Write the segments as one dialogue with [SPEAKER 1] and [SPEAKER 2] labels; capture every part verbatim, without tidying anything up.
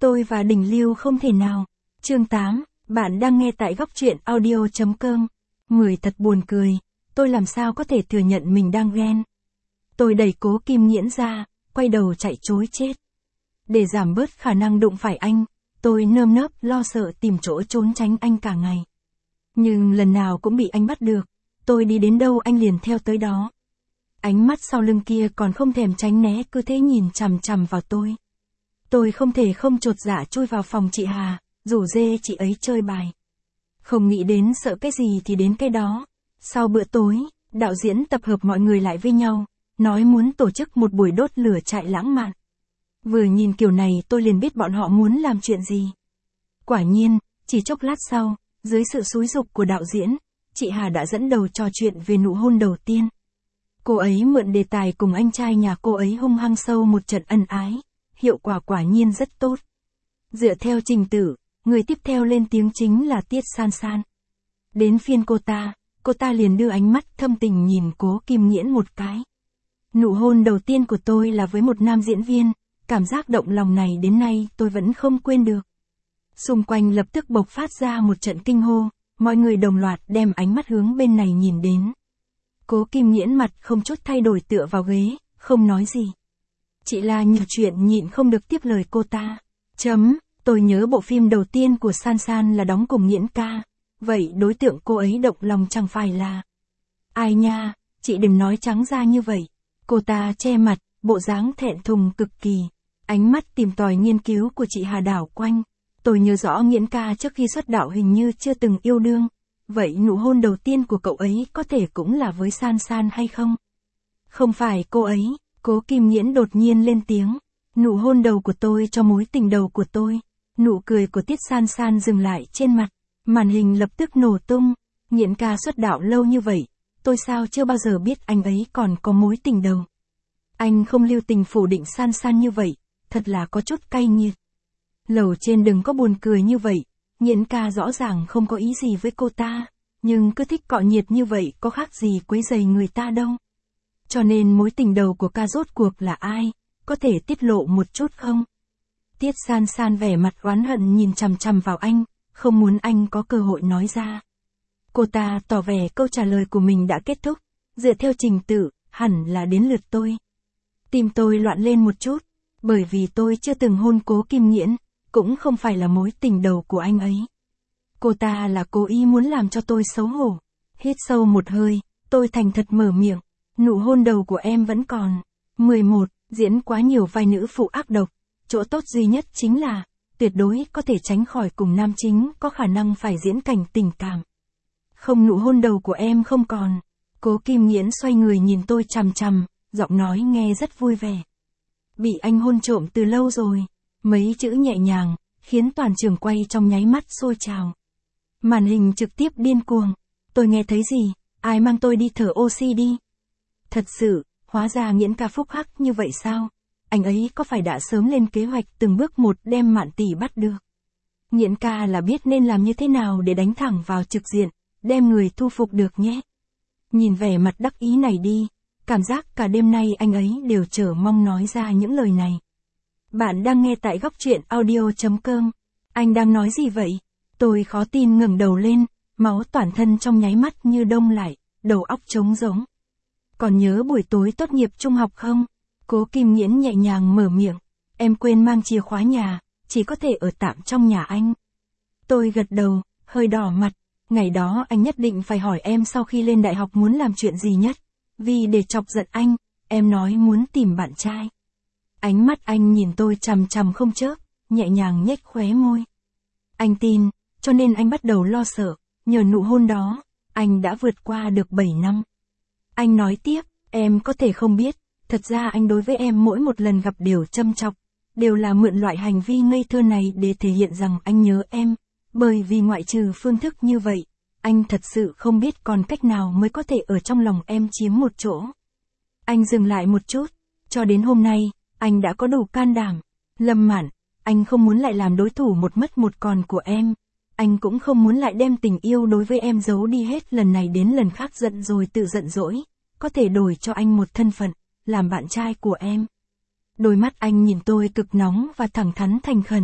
[SPEAKER 1] Tôi và Đình Lưu không thể nào. Chương tám, bạn đang nghe tại góc truyện audio chấm com. Mười thật buồn cười, tôi làm sao có thể thừa nhận mình đang ghen. Tôi đẩy Cố Kim Nghiễn ra, quay đầu chạy trối chết. Để giảm bớt khả năng đụng phải anh, tôi nơm nớp lo sợ tìm chỗ trốn tránh anh cả ngày. Nhưng lần nào cũng bị anh bắt được, tôi đi đến đâu anh liền theo tới đó. Ánh mắt sau lưng kia còn không thèm tránh né cứ thế nhìn chằm chằm vào tôi. Tôi không thể không chột dạ chui vào phòng chị Hà, rủ dê chị ấy chơi bài. Không nghĩ đến sợ cái gì thì đến cái đó. Sau bữa tối, đạo diễn tập hợp mọi người lại với nhau, nói muốn tổ chức một buổi đốt lửa trại lãng mạn. Vừa nhìn kiểu này tôi liền biết bọn họ muốn làm chuyện gì. Quả nhiên, chỉ chốc lát sau, dưới sự xúi giục của đạo diễn, chị Hà đã dẫn đầu trò chuyện về nụ hôn đầu tiên. Cô ấy mượn đề tài cùng anh trai nhà cô ấy hung hăng sâu một trận ân ái, hiệu quả quả nhiên rất tốt. Dựa theo trình tự, người tiếp theo lên tiếng chính là Tiết San San. Đến phiên cô ta, cô ta liền đưa ánh mắt thâm tình nhìn Cố Kim Nghiễn một cái. Nụ hôn đầu tiên của tôi là với một nam diễn viên, cảm giác động lòng này đến nay tôi vẫn không quên được. Xung quanh lập tức bộc phát ra một trận kinh hô, mọi người đồng loạt đem ánh mắt hướng bên này nhìn đến. Cố Kim Nghiễn mặt không chút thay đổi tựa vào ghế, không nói gì. Chị là nhiều chuyện nhịn không được tiếp lời cô ta. Chấm, tôi nhớ bộ phim đầu tiên của San San là đóng cùng Nghiễn ca. Vậy đối tượng cô ấy động lòng chẳng phải là... Ai nha, chị đừng nói trắng ra như vậy. Cô ta che mặt, bộ dáng thẹn thùng cực kỳ. Ánh mắt tìm tòi nghiên cứu của chị Hà đảo quanh. Tôi nhớ rõ Nghiễn ca trước khi xuất đạo hình như chưa từng yêu đương. Vậy nụ hôn đầu tiên của cậu ấy có thể cũng là với San San hay không? Không phải cô ấy, Cố Kim Nghiễn đột nhiên lên tiếng. Nụ hôn đầu của tôi cho mối tình đầu của tôi. Nụ cười của Tiết San San dừng lại trên mặt. Màn hình lập tức nổ tung. Nghiễn ca xuất đạo lâu như vậy, tôi sao chưa bao giờ biết anh ấy còn có mối tình đầu. Anh không lưu tình phủ định San San như vậy, thật là có chút cay nghiệt. Lầu trên đừng có buồn cười như vậy. Nghiễn ca rõ ràng không có ý gì với cô ta, nhưng cứ thích cọ nhiệt như vậy có khác gì quấy rầy người ta đâu. Cho nên mối tình đầu của ca rốt cuộc là ai, có thể tiết lộ một chút không? Tiết San San vẻ mặt oán hận nhìn chằm chằm vào anh, không muốn anh có cơ hội nói ra. Cô ta tỏ vẻ câu trả lời của mình đã kết thúc, dựa theo trình tự, hẳn là đến lượt tôi. Tim tôi loạn lên một chút, bởi vì tôi chưa từng hôn Cố Kim Nghiễn, cũng không phải là mối tình đầu của anh ấy. Cô ta là cố ý muốn làm cho tôi xấu hổ. Hít sâu một hơi, tôi thành thật mở miệng. Nụ hôn đầu của em vẫn còn. mười một, diễn quá nhiều vai nữ phụ ác độc. Chỗ tốt duy nhất chính là, tuyệt đối có thể tránh khỏi cùng nam chính có khả năng phải diễn cảnh tình cảm. Không, nụ hôn đầu của em không còn. Cố Kim Nghiễn xoay người nhìn tôi chằm chằm, giọng nói nghe rất vui vẻ. Bị anh hôn trộm từ lâu rồi. Mấy chữ nhẹ nhàng, khiến toàn trường quay trong nháy mắt sôi trào. Màn hình trực tiếp điên cuồng. Tôi nghe thấy gì? Ai mang tôi đi thở oxy đi? Thật sự, hóa ra Nghiễn ca phúc hắc như vậy sao? Anh ấy có phải đã sớm lên kế hoạch từng bước một đem Mạn tỷ bắt được? Nghiễn ca là biết nên làm như thế nào để đánh thẳng vào trực diện, đem người thu phục được nhé. Nhìn vẻ mặt đắc ý này đi, cảm giác cả đêm nay anh ấy đều chờ mong nói ra những lời này. Bạn đang nghe tại góc truyện audio chấm com. Anh đang nói gì vậy? Tôi khó tin ngẩng đầu lên, máu toàn thân trong nháy mắt như đông lại, đầu óc trống rỗng. Còn nhớ buổi tối tốt nghiệp trung học không? Cố Kim Nghiễn nhẹ nhàng mở miệng. Em quên mang chìa khóa nhà, chỉ có thể ở tạm trong nhà anh. Tôi gật đầu, hơi đỏ mặt. Ngày đó anh nhất định phải hỏi em sau khi lên đại học muốn làm chuyện gì nhất. Vì để chọc giận anh, em nói muốn tìm bạn trai. Ánh mắt anh nhìn tôi chằm chằm không chớp, nhẹ nhàng nhếch khóe môi. Anh tin, cho nên anh bắt đầu lo sợ, nhờ nụ hôn đó, anh đã vượt qua được bảy năm. Anh nói tiếp, em có thể không biết, thật ra anh đối với em mỗi một lần gặp đều châm chọc, đều là mượn loại hành vi ngây thơ này để thể hiện rằng anh nhớ em, bởi vì ngoại trừ phương thức như vậy, anh thật sự không biết còn cách nào mới có thể ở trong lòng em chiếm một chỗ. Anh dừng lại một chút, cho đến hôm nay, anh đã có đủ can đảm. Lâm Mạn, anh không muốn lại làm đối thủ một mất một còn của em. Anh cũng không muốn lại đem tình yêu đối với em giấu đi hết lần này đến lần khác giận rồi tự giận dỗi. Có thể đổi cho anh một thân phận, làm bạn trai của em. Đôi mắt anh nhìn tôi cực nóng và thẳng thắn thành khẩn.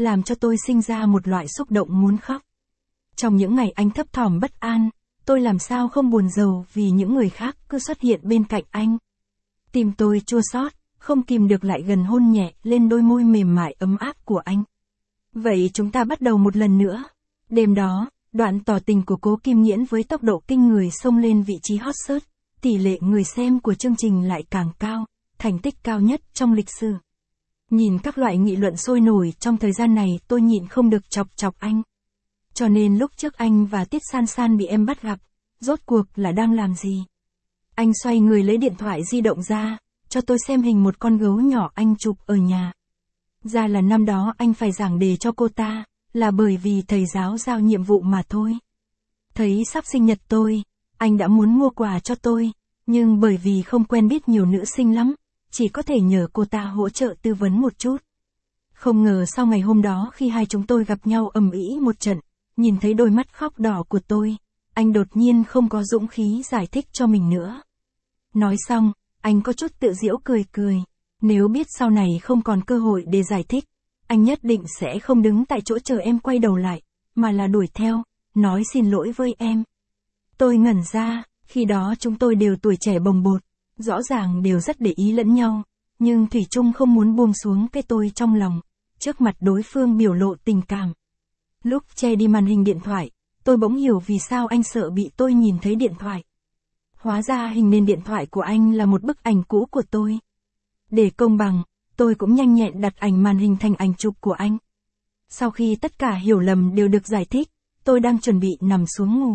[SPEAKER 1] làm cho tôi sinh ra một loại xúc động muốn khóc. Trong những ngày anh thấp thỏm bất an, tôi làm sao không buồn rầu vì những người khác cứ xuất hiện bên cạnh anh. Tim tôi chua xót, không kìm được lại gần hôn nhẹ lên đôi môi mềm mại ấm áp của anh. Vậy chúng ta bắt đầu một lần nữa. Đêm đó, đoạn tỏ tình của Cố Kim Nghiễn với tốc độ kinh người xông lên vị trí hot search, tỷ lệ người xem của chương trình lại càng cao, thành tích cao nhất trong lịch sử. Nhìn các loại nghị luận sôi nổi trong thời gian này tôi nhịn không được chọc chọc anh. Cho nên lúc trước anh và Tiết San San bị em bắt gặp, rốt cuộc là đang làm gì? Anh xoay người lấy điện thoại di động ra, cho tôi xem hình một con gấu nhỏ anh chụp ở nhà. Ra là năm đó anh phải giảng đề cho cô ta, là bởi vì thầy giáo giao nhiệm vụ mà thôi. Thấy sắp sinh nhật tôi, anh đã muốn mua quà cho tôi, nhưng bởi vì không quen biết nhiều nữ sinh lắm, chỉ có thể nhờ cô ta hỗ trợ tư vấn một chút. Không ngờ sau ngày hôm đó khi hai chúng tôi gặp nhau ầm ĩ một trận, nhìn thấy đôi mắt khóc đỏ của tôi, anh đột nhiên không có dũng khí giải thích cho mình nữa. Nói xong, anh có chút tự giễu cười cười. Nếu biết sau này không còn cơ hội để giải thích, anh nhất định sẽ không đứng tại chỗ chờ em quay đầu lại, mà là đuổi theo, nói xin lỗi với em. Tôi ngẩn ra, khi đó chúng tôi đều tuổi trẻ bồng bột, rõ ràng đều rất để ý lẫn nhau, nhưng thủy chung không muốn buông xuống cái tôi trong lòng, trước mặt đối phương biểu lộ tình cảm. Lúc che đi màn hình điện thoại, tôi bỗng hiểu vì sao anh sợ bị tôi nhìn thấy điện thoại. Hóa ra hình nền điện thoại của anh là một bức ảnh cũ của tôi. Để công bằng, tôi cũng nhanh nhẹn đặt ảnh màn hình thành ảnh chụp của anh. Sau khi tất cả hiểu lầm đều được giải thích, tôi đang chuẩn bị nằm xuống ngủ.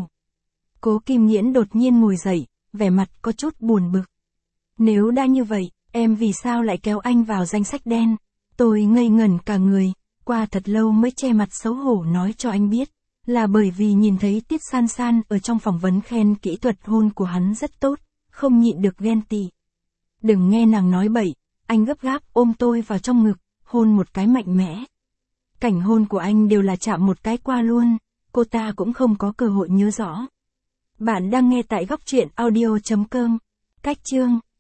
[SPEAKER 1] Cố Kim Nghiễn đột nhiên ngồi dậy, vẻ mặt có chút buồn bực. Nếu đã như vậy, em vì sao lại kéo anh vào danh sách đen? Tôi ngây ngẩn cả người, qua thật lâu mới che mặt xấu hổ nói cho anh biết, là bởi vì nhìn thấy Tiết San San ở trong phỏng vấn khen kỹ thuật hôn của hắn rất tốt, không nhịn được ghen tị. Đừng nghe nàng nói bậy, anh gấp gáp ôm tôi vào trong ngực, hôn một cái mạnh mẽ. Cảnh hôn của anh đều là chạm một cái qua luôn, cô ta cũng không có cơ hội nhớ rõ. Bạn đang nghe tại góc truyện audio chấm com. Cách chương